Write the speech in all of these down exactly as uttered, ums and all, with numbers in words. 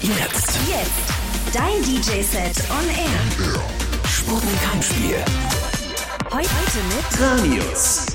Jetzt. Jetzt. Dein D J-Set on Air. Sputnik Heimspiel. Heute mit Ranius.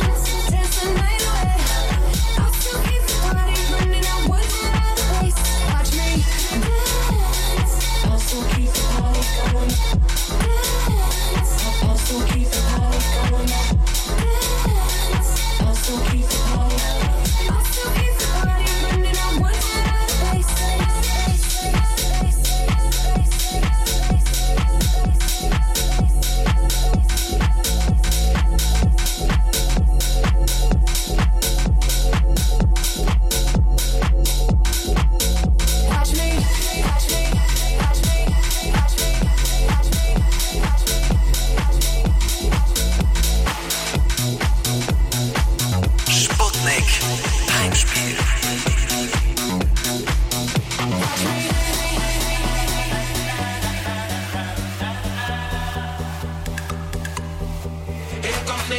I'll still keep the party running. I wouldn't rather waste.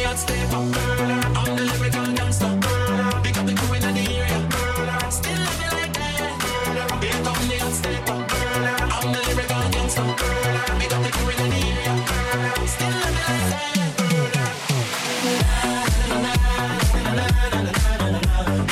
hot step up, girl. I'm the lyrical gangster, girl. Big up the crew in the area, girl. Still love you like that, girl. Here come the hot step up, girl. I'm the lyrical gangster, girl. Big up the crew in the area, girl. Still love you like that, girl. Na na na na na na na na na.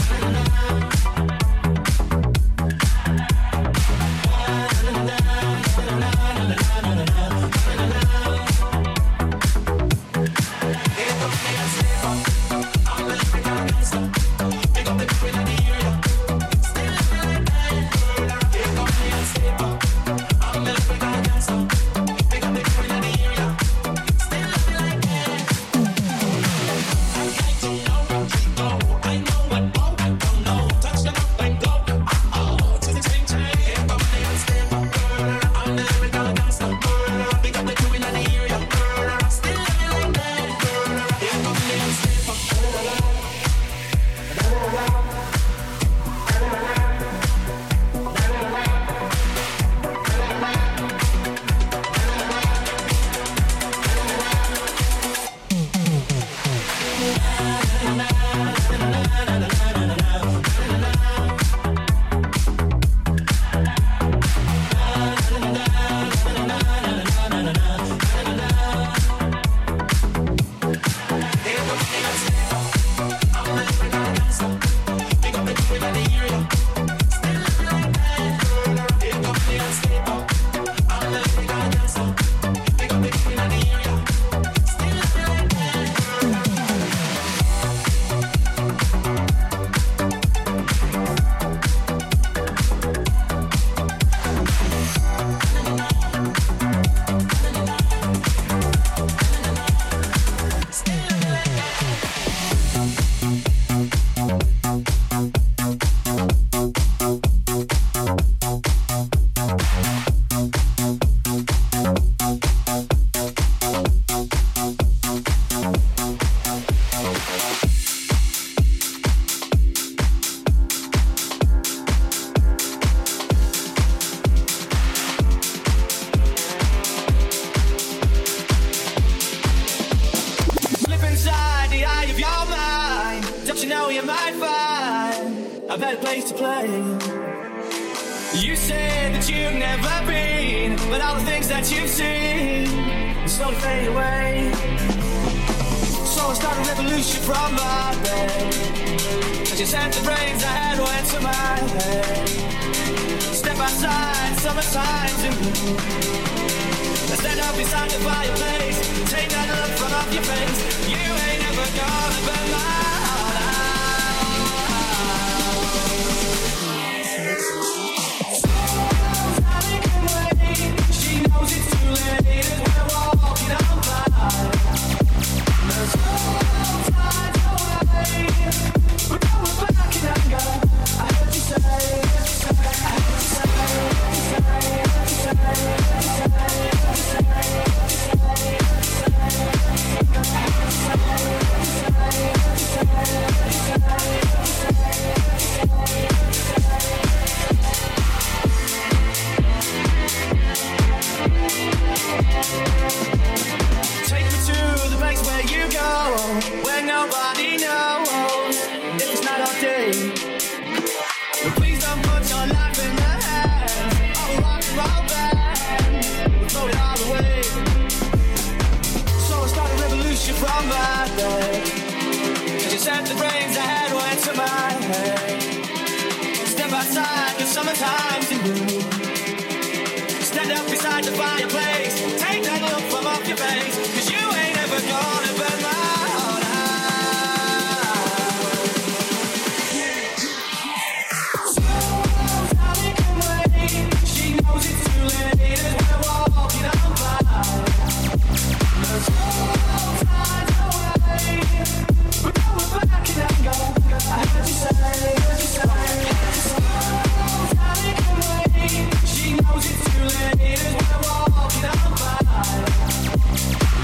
She knows it's too late as we're walking on by.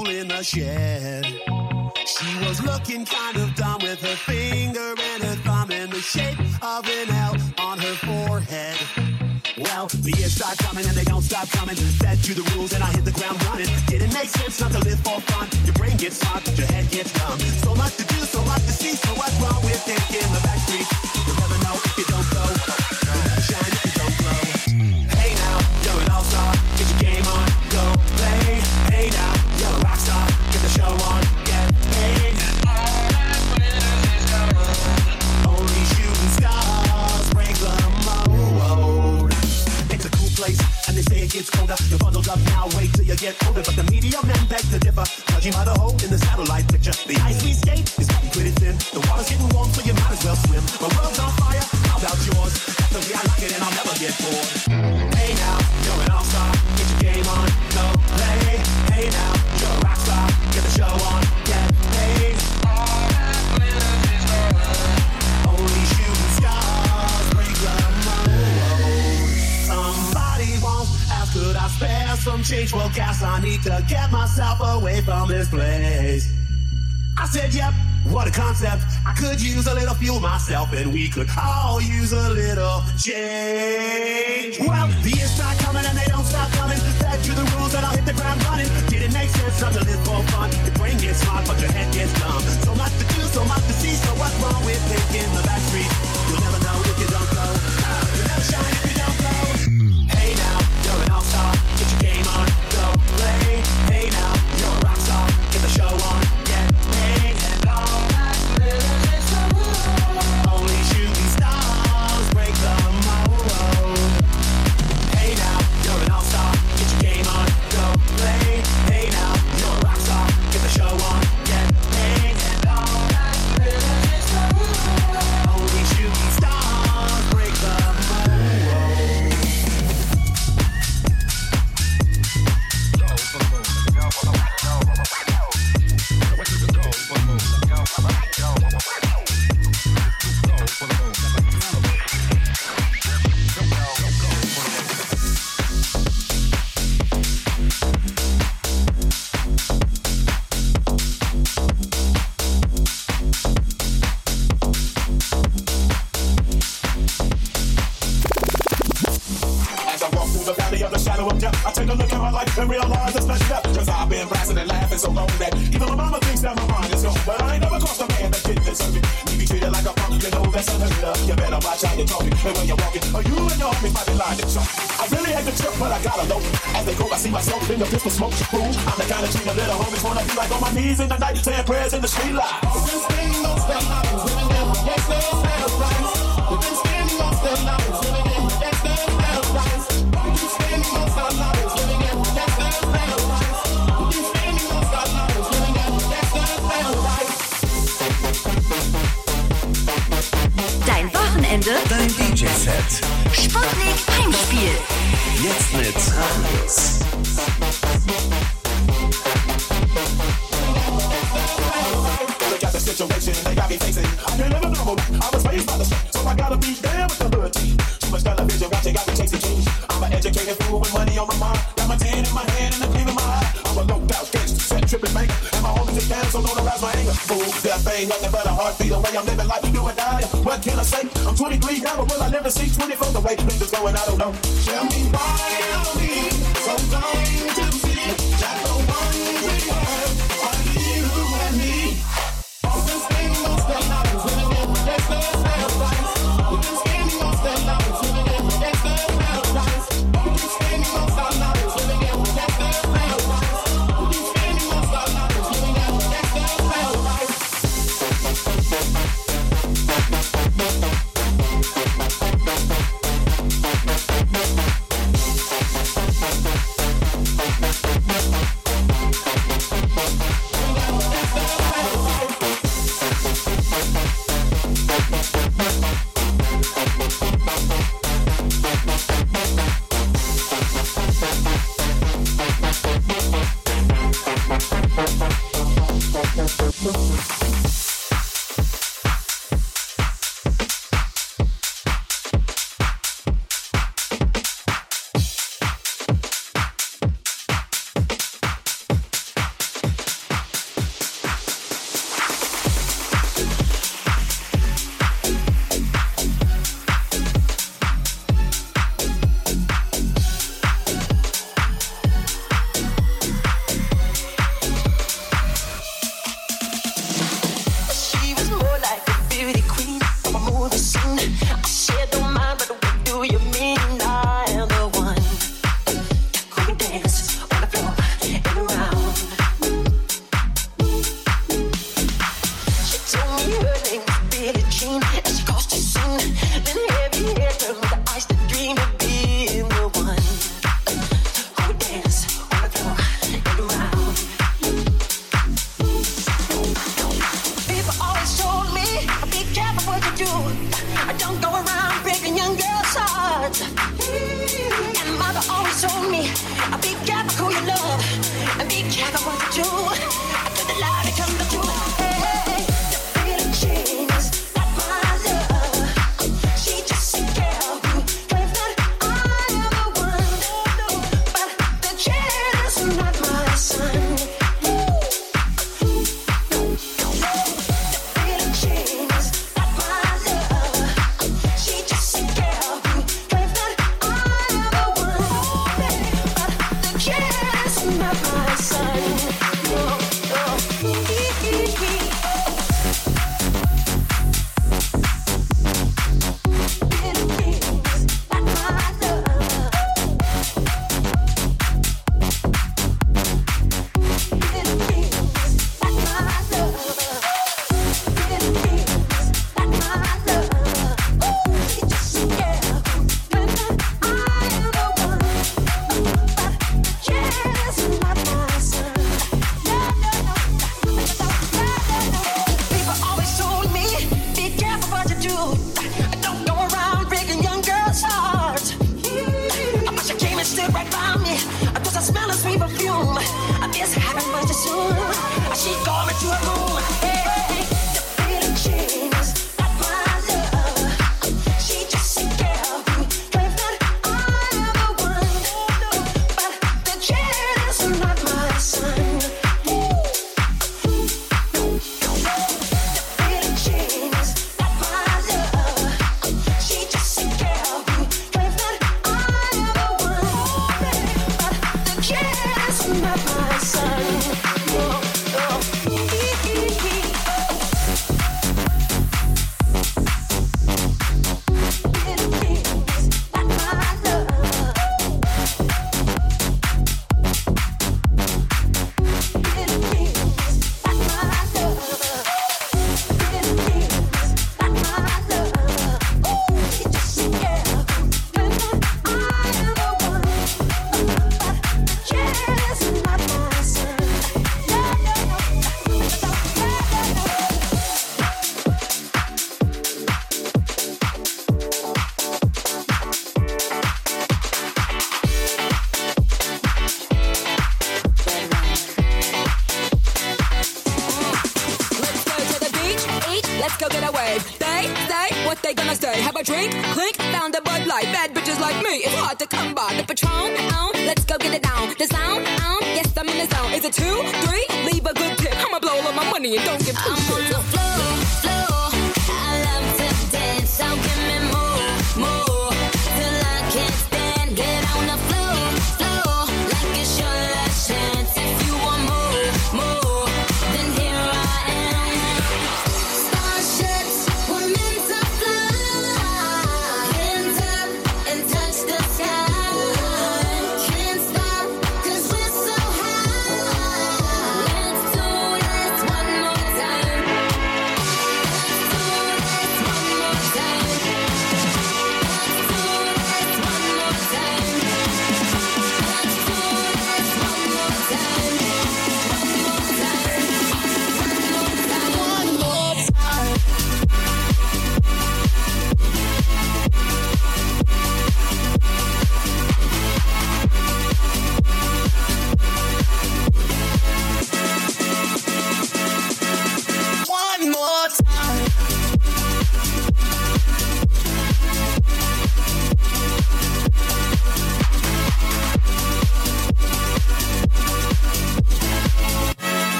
tool in the shed. She was looking kind of dumb with her finger and her thumb in the shape of an L on her forehead. Well, the years start coming and they don't stop coming. Set to the rules and I hit the ground running. Didn't make sense not to live for fun. Your brain gets smart, but your head gets dumb. So much to do, so much to see. So what's wrong with thinking the back street? You'll never know if you don't go. You'll never shine if you don't glow. Hey now, you're an all-star. Get your game on, go play. Hey now, you're a rock star. Get the show on, get paid. Only shooting stars break the mold. It's a cool place, and they say it gets colder. You're bundled up now, wait till you get older. But the media men beg to differ, judging by the hole in the satellite picture. The ice we skate is getting pretty thin. The water's getting warm, so you might as well swim. My world's on fire, how about yours? That's the way I like it, and I'll never get bored. Hey now, you're an all-star. Get your game on, go play. Hey now, you're a rock star. Get the show on, get paid. Only shooting stars break the mold. Somebody once asked, could I spare some change for gas? I need to get myself away from this place. I said, yep, what a concept. I could use a little fuel myself, and we could all use a little change. Well, the years start coming and they don't stop coming. Back to the rules and I'll hit the ground running. Didn't make sense not to live for fun. Your brain gets smart, but your head gets dumb. So much to do, so much to see. So what's wrong with thinking the back street? You'll never know if you don't go. You'll never shine if you don't glow. Hey now, you're an all-star. Get your game on, go play. Hey now, you're a rock star. Get the show on, get paid. And all that glitters is gold. Only shooting stars break the mold. Hey now, you're an all-star. Get your game on, go play. Hey now, you're a rock star. Get the show on, get paid. And all that glitters is gold. Only shooting stars break the mold. As I walk through the valley of the shadow of death, I take a look at my life and realize it's messed up. Cause I've been blasting and laughing so long that even my mama thinks that my mind is gone. But I ain't never crossed a man that didn't deserve it. You be treated like a punk, you know that's unheard of. You better watch how you're talking and when you're walking, or you and your homies might be lying to talk. I really hate the trip, but I gotta know. As they go, I see myself in the pistol smoke. Ooh, I'm the kind of treat the little homies wanna be like on my knees in the night, saying prayers in the street light. We've been spending most of our lives living in gangsta's paradise. We've been spending most of our lives living in gangsta's paradise. We've been spending most of our lives living in gangsta's paradise. We've been spending most of our lives living in gangsta's paradise. Dein Wochenende. Dein D J-Set. Sputnik Heimspiel. Jetzt mit Radius. Look at the situation they got me facing. I can't live a normal life. I was raised by the street, so I gotta be there with the hood team. Too much television watching got me chasing dreams. I'm an educated fool with money on my mind. Got my tan in my hand and a gleam in my eye. I'm a low out gangster, set tripping banker, and my homies is down, so don't arouse my anger. Fool, death ain't nothing but a heartbeat. The way I'm living life, do or die. What can I say? I'm twenty-three now, but will I never see twenty-four? The way things is going, I don't know. Tell me why are we so blind to see that the one we have are you and me? We've been spending most of our lives living in gangsta's paradise. We've been spending most of our lives living in gangsta's paradise. We've been spending most of our lives living in gangsta's paradise. We've been spending most of our lives living in gangsta's paradise. much too soon. She called me to her room. Hey, hey, the feeling changes, not my love. She just said, girl, you claim that I'm the one, but the chance is not my son. The feeling changes, not my love. She just said, girl, you claim that I'm the one, but the chance is not my son.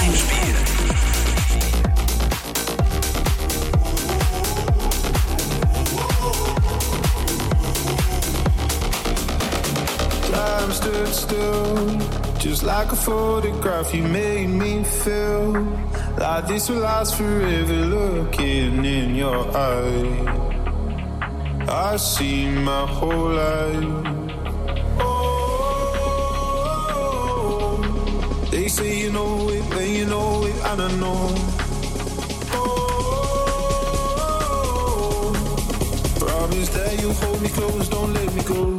Heimspiel. Time stood still, just like a photograph. You made me feel like this will last forever. Looking in your eyes, I see my whole life. Oh, they say you know it, but you know it, I don't know. Oh, promise that you hold me close, don't let me go.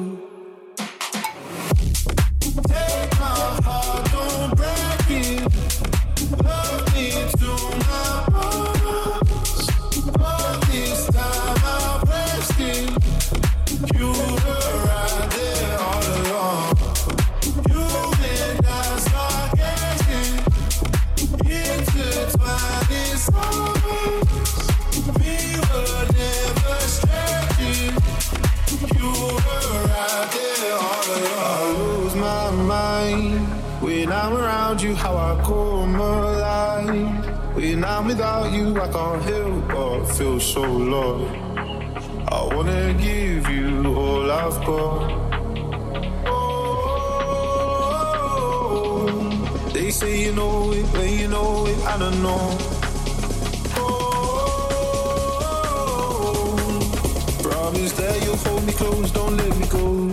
How I come alive. When I'm without you, I can't help but feel so lost. I wanna give you all I've got. Oh, they say you know it, but you know it, I don't know. Oh, promise that you'll hold me close, don't let me go.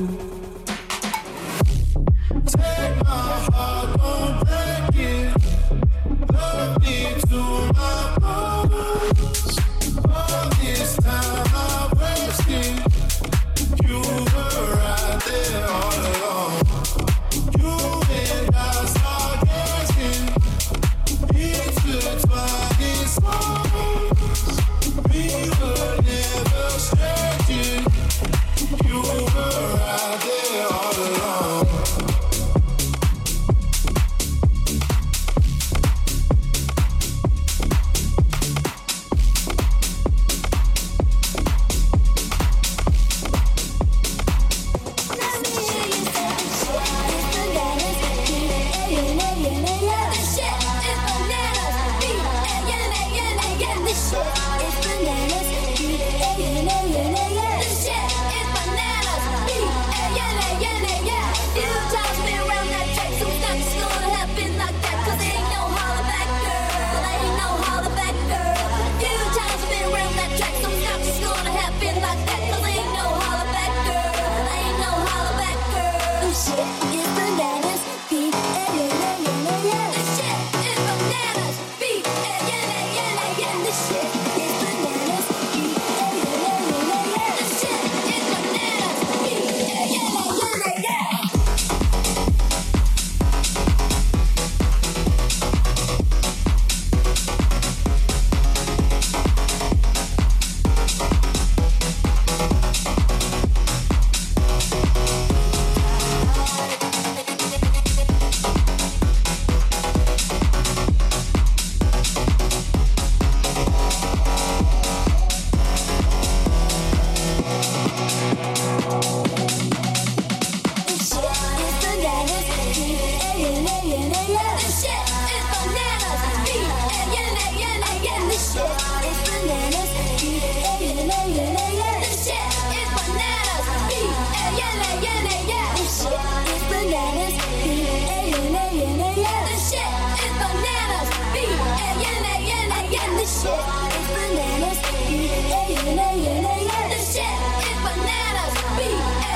Take my heart, don't break it. Love me to my bones. All this time I wasted. You were right there all along. You and I start dancing. Intertwined in songs. We were never strangers. You were right there all along.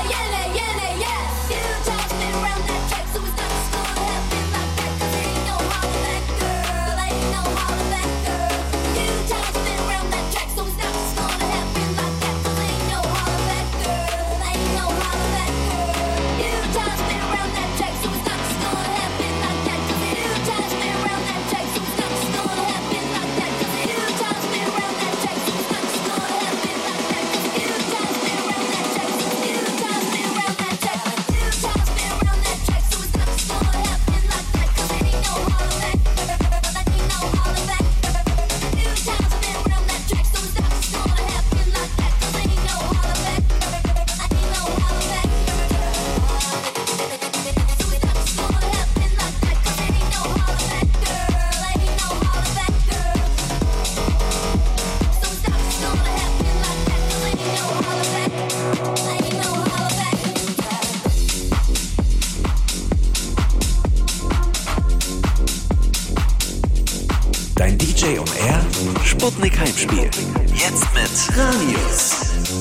Few times been around that track, so it's not just gonna happen like that. 'Cause ain't no Dein D J on Air Sputnik Heimspiel. Jetzt mit Ranius.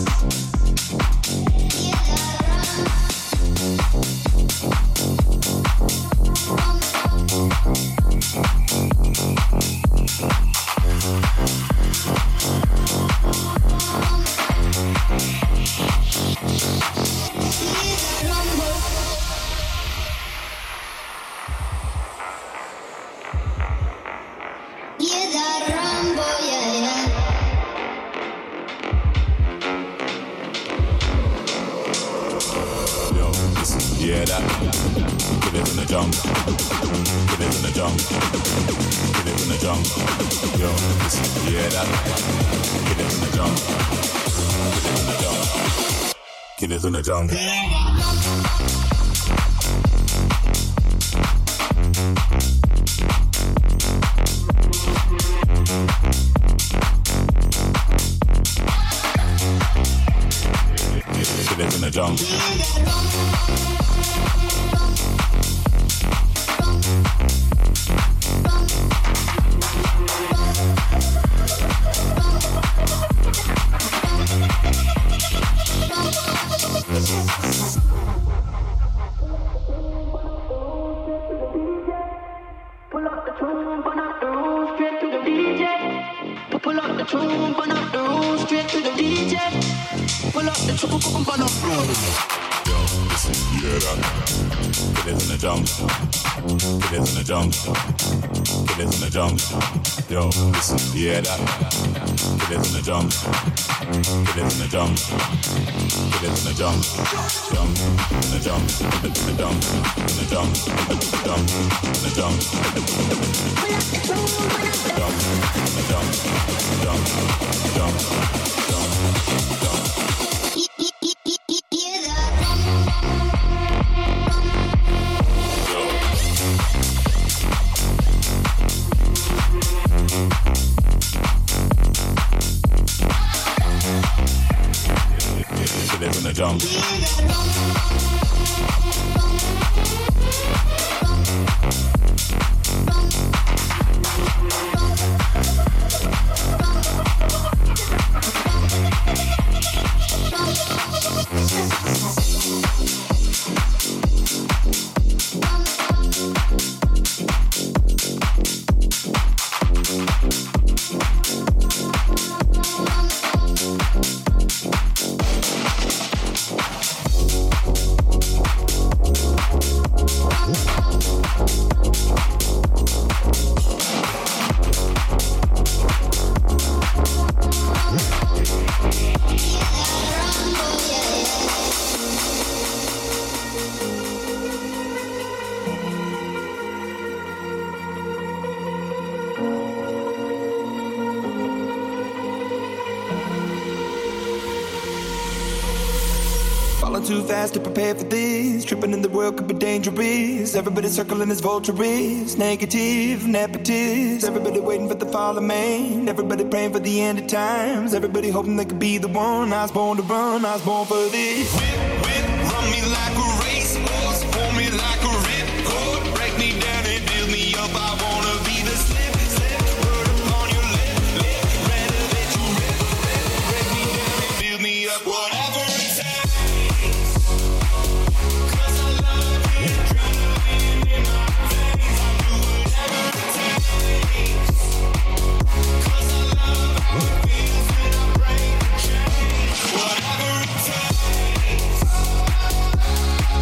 In the jungle. In the jungle. Yo, listen, yeah, that. Get it in the jungle. Get it in the jungle. Get it in the jungle. Jump in the jungle. In the jungle. In the jungle. In the jungle. In the jungle. Jump in the jungle. Jump, jump, jump, jump. In the jungle. Too fast to prepare for this. Tripping in the world could be dangerous. Everybody circling as vultures. Negative, nepotist. Everybody waiting for the fall of man. Everybody praying for the end of times. Everybody hoping they could be the one. I was born to run, I was born for this. Whip, whip, run me like a racehorse. Pull me like a ripcord. Break me down and build me up. I wanna be the slip, slip. Word upon your lip, lip. Rather that you rip, rip. Break me down and build me up. Whatever it takes. Whatever it takes.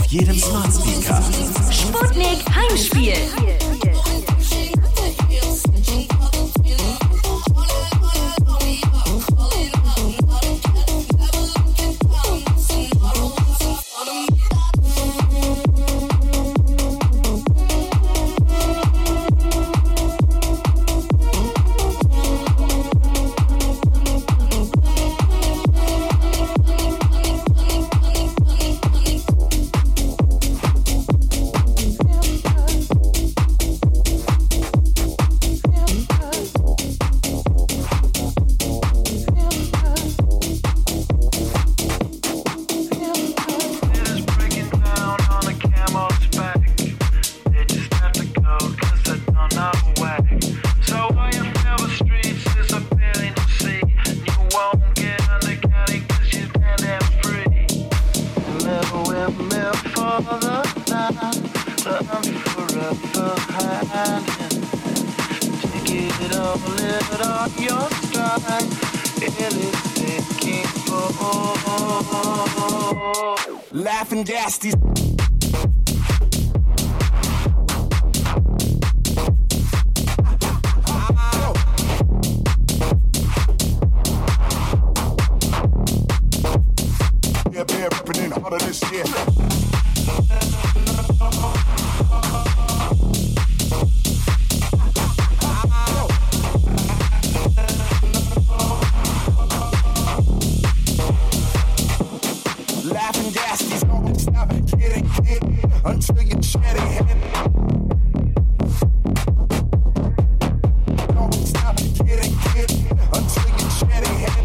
jedem Smart Speaker. Sputnik Heimspiel. Laughing gas these yeah, man, ripping in all of this shit. Laughing gas these don't stop getting hit until you shed a head. Don't stop getting hit until you shed a head.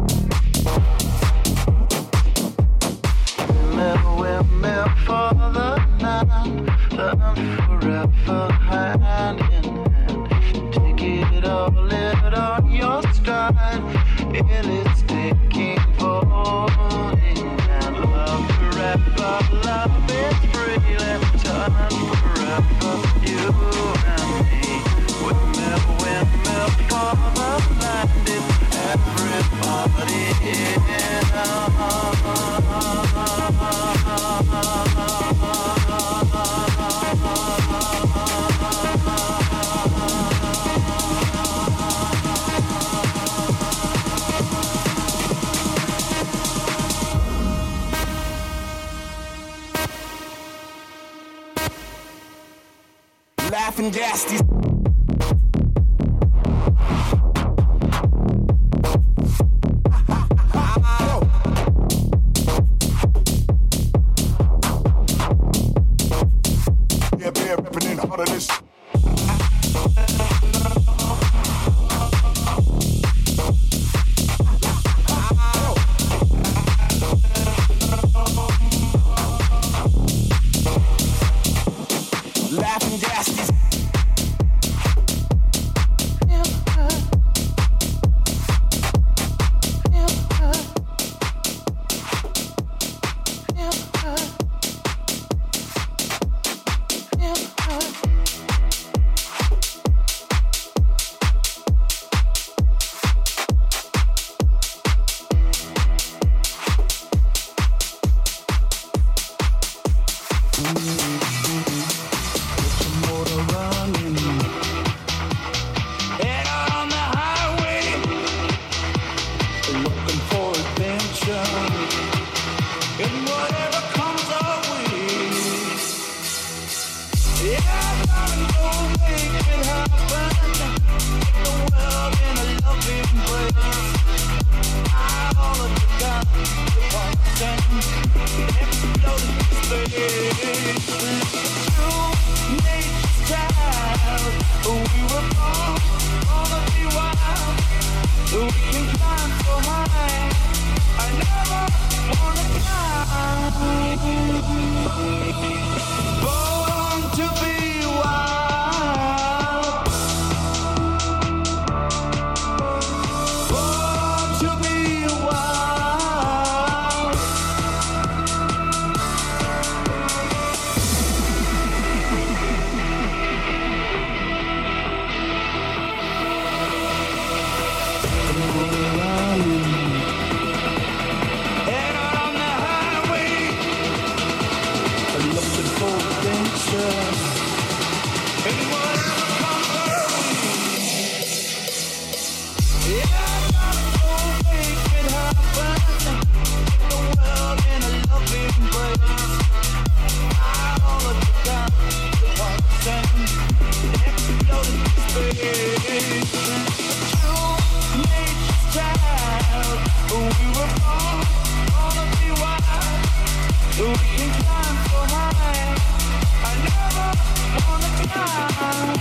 Never will meant for the night, love forever hand in hand. Take it all, live on your stride. It is taking falling and love forever, love is free. Let's turn forever, you and me. Windmill, windmill for the landing, everybody in. Laughing gas these yeah, man, ripping in all of this. Laughing gas these looking for adventure. Anyone ever come through? Yeah, I gotta go make it happen. The world in a loving embrace. All of the time, the one thing, exploding space. True nature's child, we were born, gonna be wild. We can climb so high. I never wanna climb.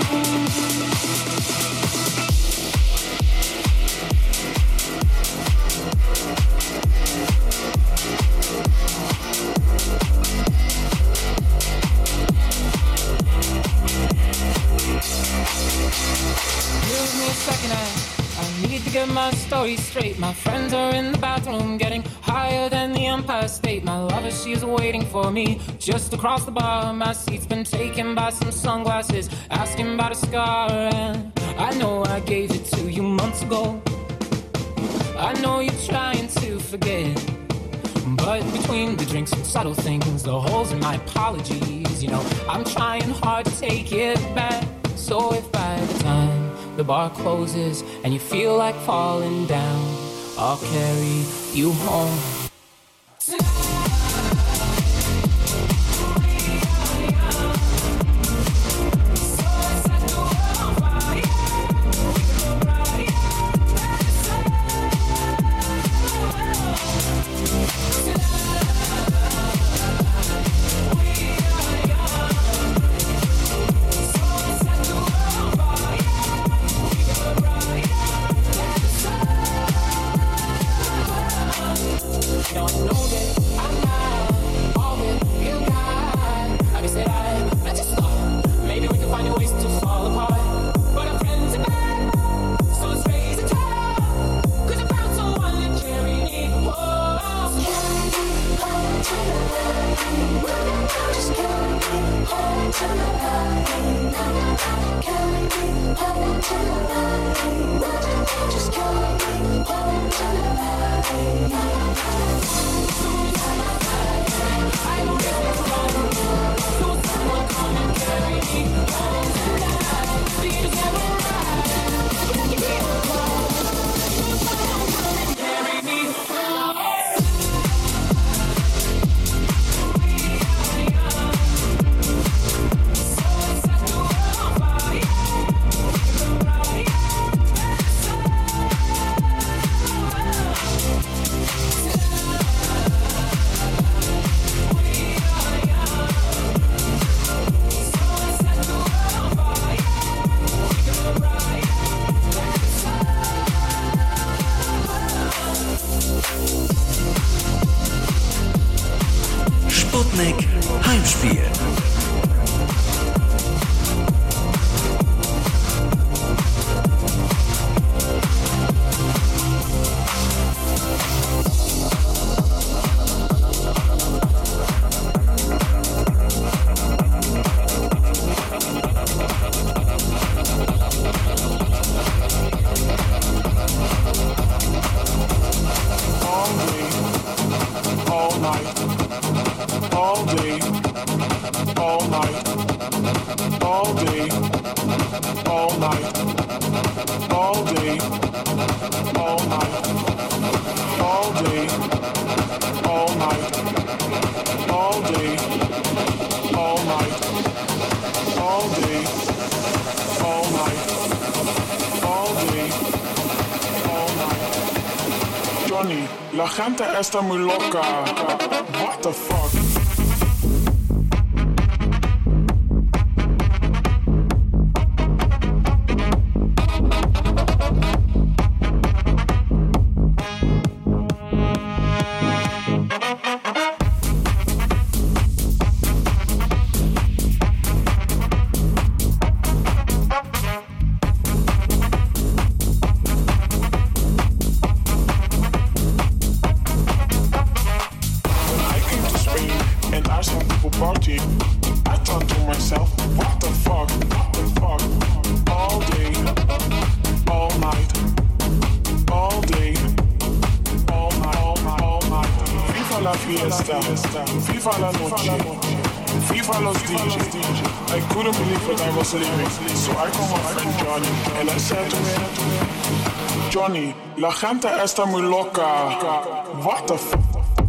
Give me a second, I, I need to get my story straight. My friends are in the bathroom getting higher than the Empire State. My lover, she's waiting for me just across the bar. My seat's been taken by some sunglasses, asking about a scar. And I know I gave it to you months ago. I know you're trying to forget, but between the drinks and subtle things, the holes in my apologies, you know, I'm trying hard to take it back. So if by the time the bar closes and you feel like falling down, I'll carry you home. Sputnik Heimspiel. La gente está muy loca. What the fuck? fiesta, FIFA la noche, FIFA los D J. I couldn't believe that I was leaving, so I called my friend Johnny and I said to him, Johnny, la gente está muy loca. What the f***?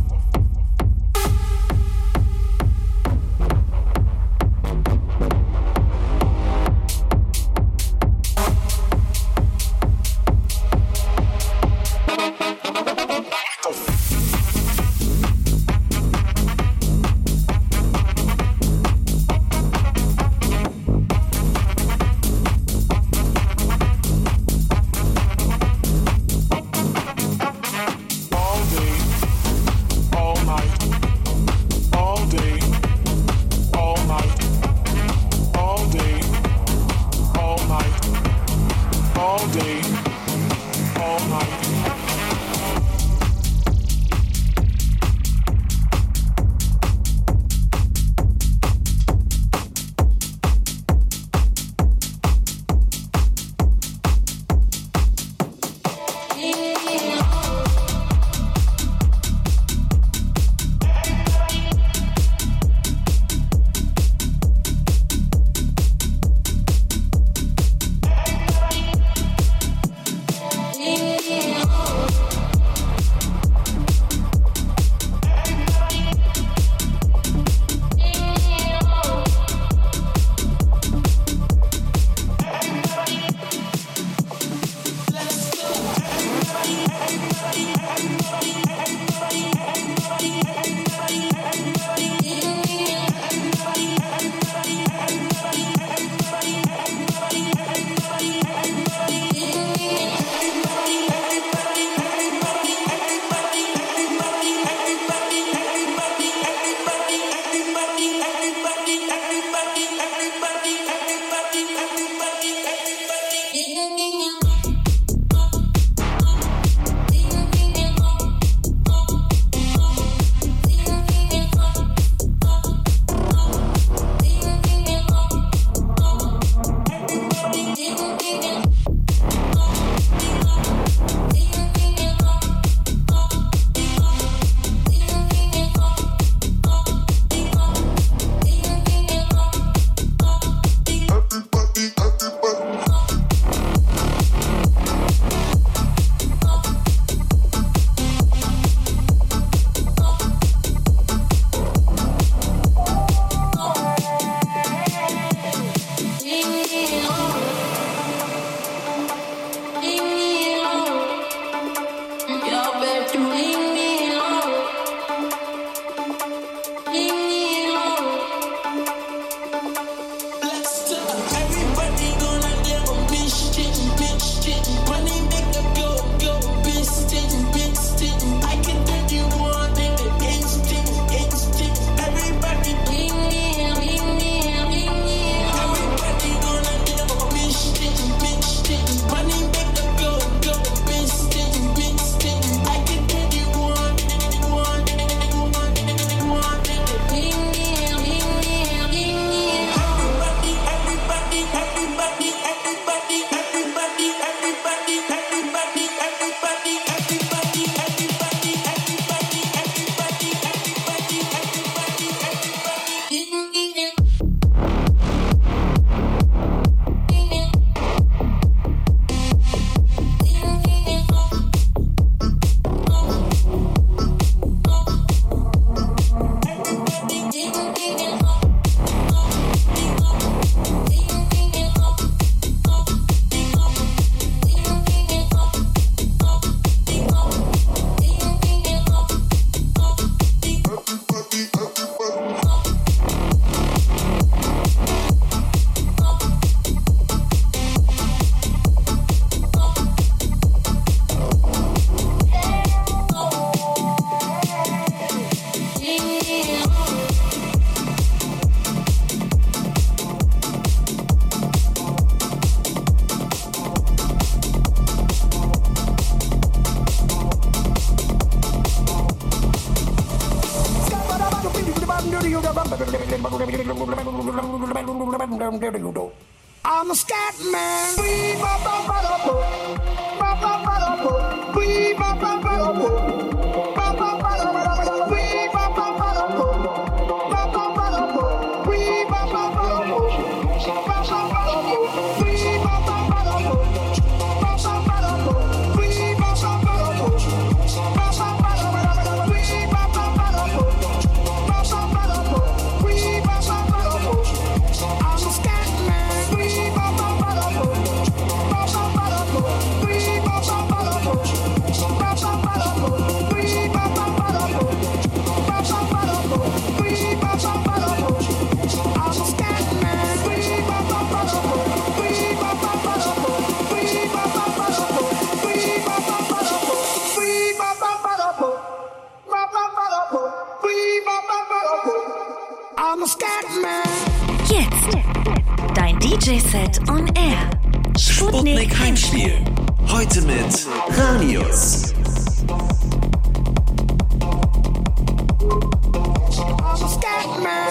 I'm a scat man. We I'm a scat man. Jetzt dein D J-Set on Air. Sputnik Heimspiel. Heute mit Ranius. I'm a scat man.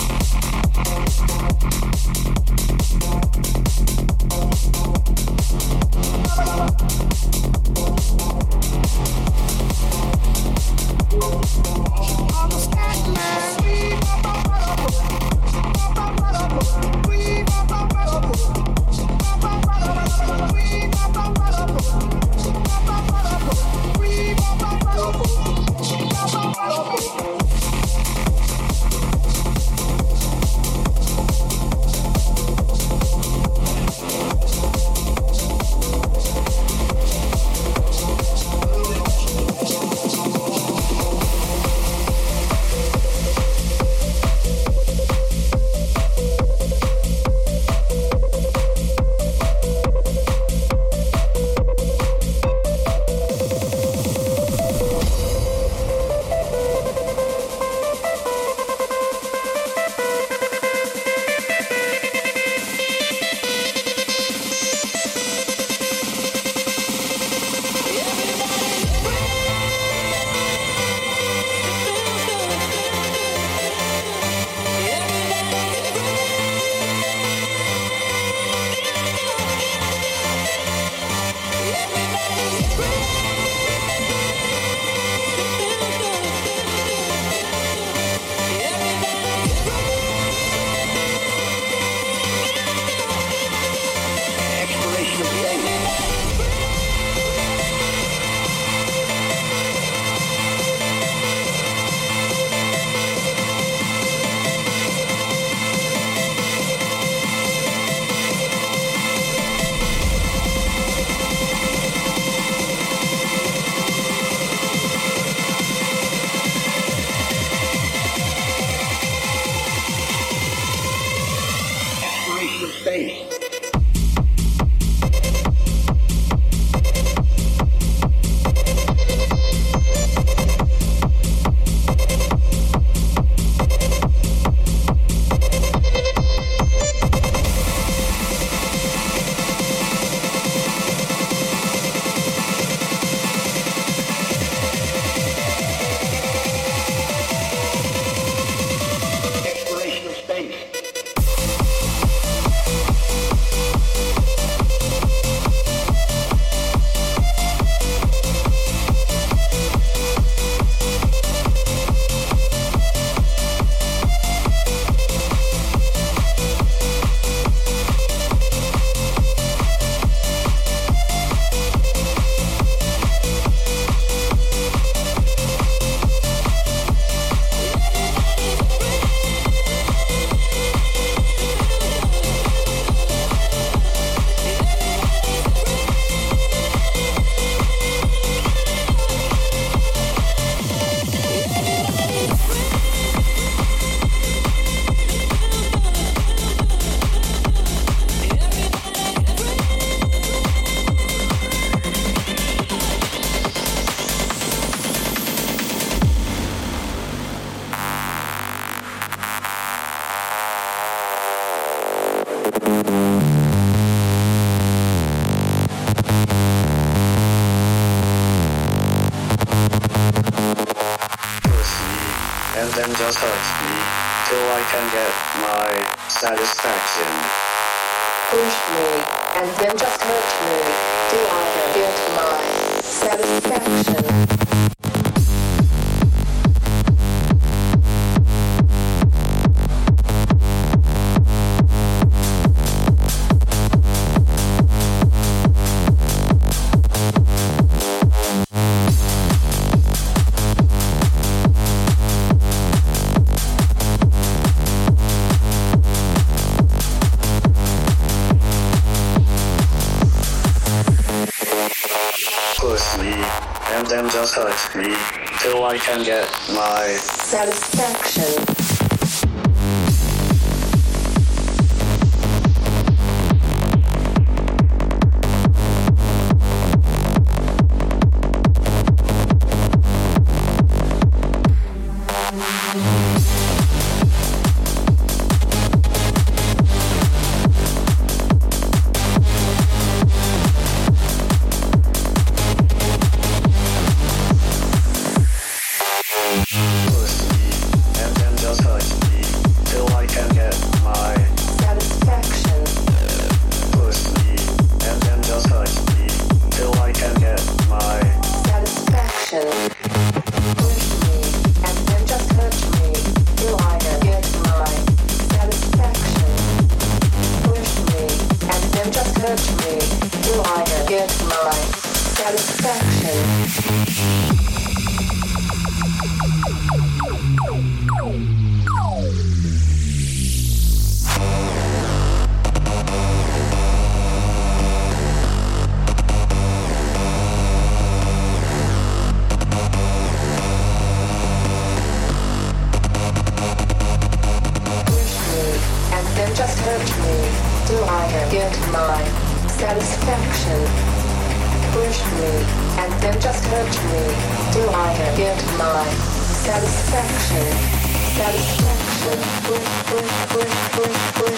And then just hurt me till I can get my satisfaction. Push me and then just hurt me till I can get my satisfaction. And then just hurt me till I can get my satisfaction. Satisfaction, satisfaction,